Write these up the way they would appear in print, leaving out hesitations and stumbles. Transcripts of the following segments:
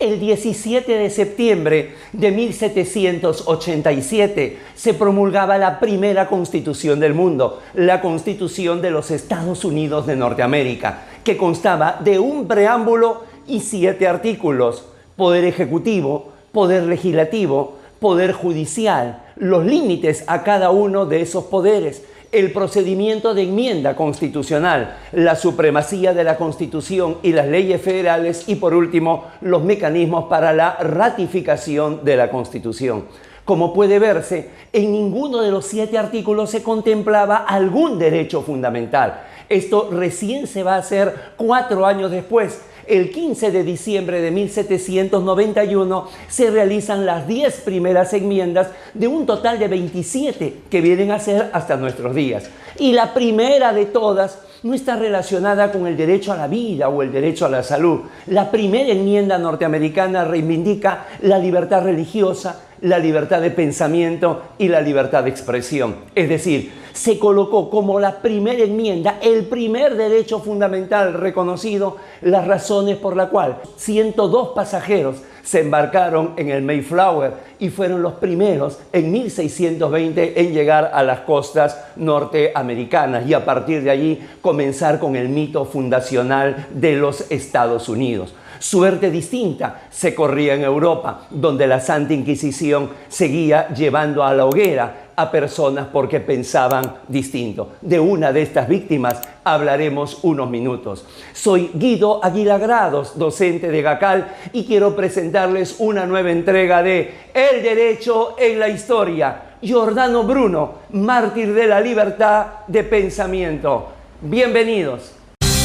El 17 de septiembre de 1787 se promulgaba la primera constitución del mundo, la Constitución de los Estados Unidos de Norteamérica, que constaba de un preámbulo y 7 artículos: poder ejecutivo, poder legislativo, poder judicial, los límites a cada uno de esos poderes, el procedimiento de enmienda constitucional, la supremacía de la Constitución y las leyes federales y, por último, los mecanismos para la ratificación de la Constitución. Como puede verse, en ninguno de los 7 artículos se contemplaba algún derecho fundamental. Esto recién se va a hacer 4 años después. El 15 de diciembre de 1791 se realizan las 10 primeras enmiendas de un total de 27 que vienen a ser hasta nuestros días. Y la primera de todas no está relacionada con el derecho a la vida o el derecho a la salud. La primera enmienda norteamericana reivindica la libertad religiosa, la libertad de pensamiento y la libertad de expresión. Es decir, se colocó como la primera enmienda, el primer derecho fundamental reconocido, las razones por la cual 102 pasajeros se embarcaron en el Mayflower y fueron los primeros en 1620 en llegar a las costas norteamericanas, y a partir de allí comenzar con el mito fundacional de los Estados Unidos. Suerte distinta se corría en Europa, donde la Santa Inquisición seguía llevando a la hoguera a personas porque pensaban distinto. De una de estas víctimas hablaremos unos minutos. Soy Guido Aguilar-Grados, docente de GACAL, y quiero presentarles una nueva entrega de El Derecho en la Historia. Giordano Bruno, mártir de la libertad de pensamiento. Bienvenidos.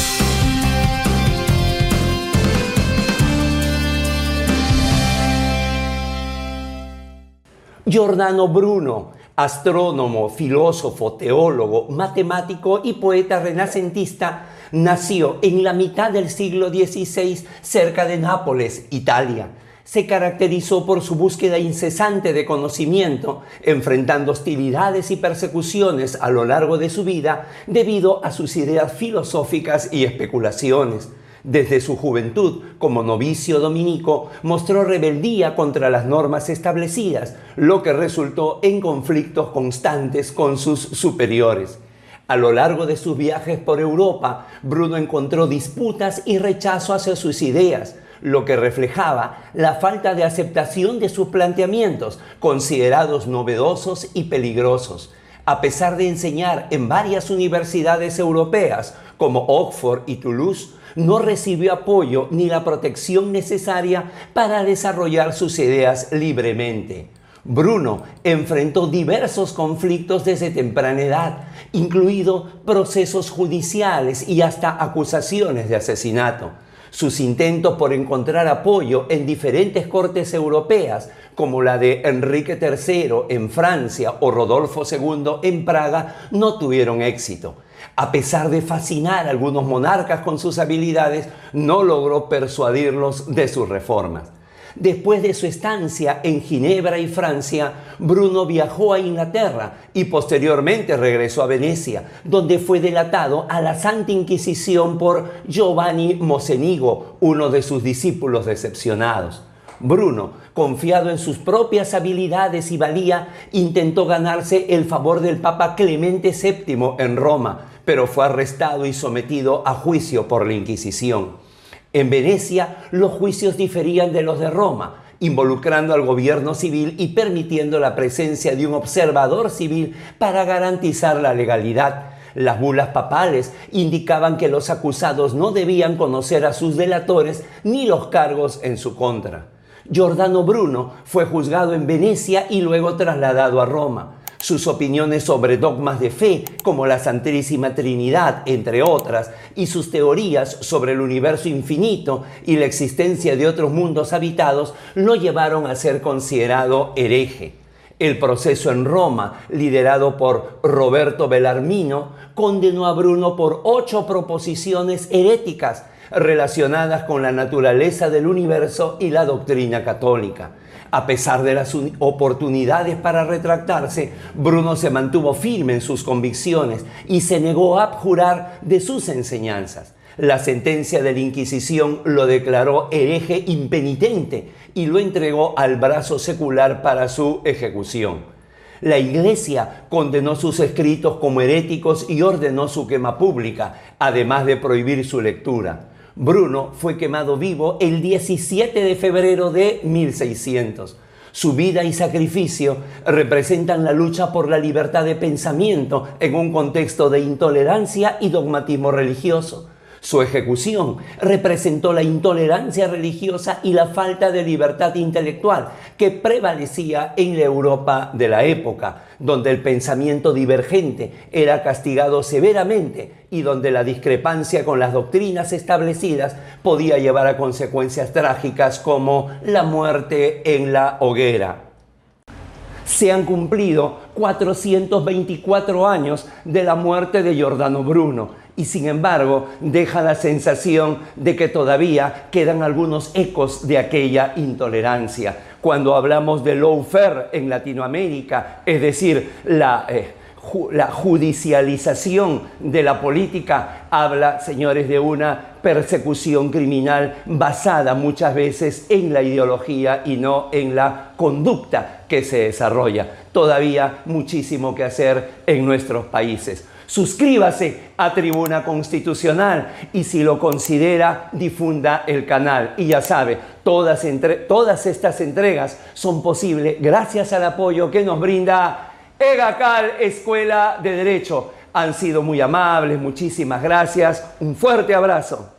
Giordano Bruno, astrónomo, filósofo, teólogo, matemático y poeta renacentista, nació en la mitad del siglo XVI cerca de Nápoles, Italia. Se caracterizó por su búsqueda incesante de conocimiento, enfrentando hostilidades y persecuciones a lo largo de su vida debido a sus ideas filosóficas y especulaciones. Desde su juventud, como novicio dominico, mostró rebeldía contra las normas establecidas, lo que resultó en conflictos constantes con sus superiores. A lo largo de sus viajes por Europa, Bruno encontró disputas y rechazo hacia sus ideas, lo que reflejaba la falta de aceptación de sus planteamientos, considerados novedosos y peligrosos. A pesar de enseñar en varias universidades europeas, como Oxford y Toulouse, no recibió apoyo ni la protección necesaria para desarrollar sus ideas libremente. Bruno enfrentó diversos conflictos desde temprana edad, incluidos procesos judiciales y hasta acusaciones de asesinato. Sus intentos por encontrar apoyo en diferentes cortes europeas, como la de Enrique III en Francia o Rodolfo II en Praga, no tuvieron éxito. A pesar de fascinar a algunos monarcas con sus habilidades, no logró persuadirlos de sus reformas. Después de su estancia en Ginebra y Francia, Bruno viajó a Inglaterra y posteriormente regresó a Venecia, donde fue delatado a la Santa Inquisición por Giovanni Mocenigo, uno de sus discípulos decepcionados. Bruno, confiado en sus propias habilidades y valía, intentó ganarse el favor del Papa Clemente VII en Roma, pero fue arrestado y sometido a juicio por la Inquisición. En Venecia, los juicios diferían de los de Roma, involucrando al gobierno civil y permitiendo la presencia de un observador civil para garantizar la legalidad. Las bulas papales indicaban que los acusados no debían conocer a sus delatores ni los cargos en su contra. Giordano Bruno fue juzgado en Venecia y luego trasladado a Roma. Sus opiniones sobre dogmas de fe, como la Santísima Trinidad, entre otras, y sus teorías sobre el universo infinito y la existencia de otros mundos habitados, lo llevaron a ser considerado hereje. El proceso en Roma, liderado por Roberto Bellarmino, condenó a Bruno por 8 proposiciones heréticas relacionadas con la naturaleza del universo y la doctrina católica. A pesar de las oportunidades para retractarse, Bruno se mantuvo firme en sus convicciones y se negó a abjurar de sus enseñanzas. La sentencia de la Inquisición lo declaró hereje impenitente y lo entregó al brazo secular para su ejecución. La Iglesia condenó sus escritos como heréticos y ordenó su quema pública, además de prohibir su lectura. Bruno fue quemado vivo el 17 de febrero de 1600. Su vida y sacrificio representan la lucha por la libertad de pensamiento en un contexto de intolerancia y dogmatismo religioso. Su ejecución representó la intolerancia religiosa y la falta de libertad intelectual que prevalecía en la Europa de la época, donde el pensamiento divergente era castigado severamente y donde la discrepancia con las doctrinas establecidas podía llevar a consecuencias trágicas como la muerte en la hoguera. Se han cumplido 424 años de la muerte de Giordano Bruno y sin embargo deja la sensación de que todavía quedan algunos ecos de aquella intolerancia. Cuando hablamos de lawfare en Latinoamérica, es decir, la judicialización de la política, habla, señores, de una persecución criminal basada muchas veces en la ideología y no en la conducta que se desarrolla. Todavía muchísimo que hacer en nuestros países. Suscríbase a Tribuna Constitucional y si lo considera, difunda el canal. Y ya sabe, todas estas entregas son posibles gracias al apoyo que nos brinda EGACAL Escuela de Derecho. Han sido muy amables, muchísimas gracias. Un fuerte abrazo.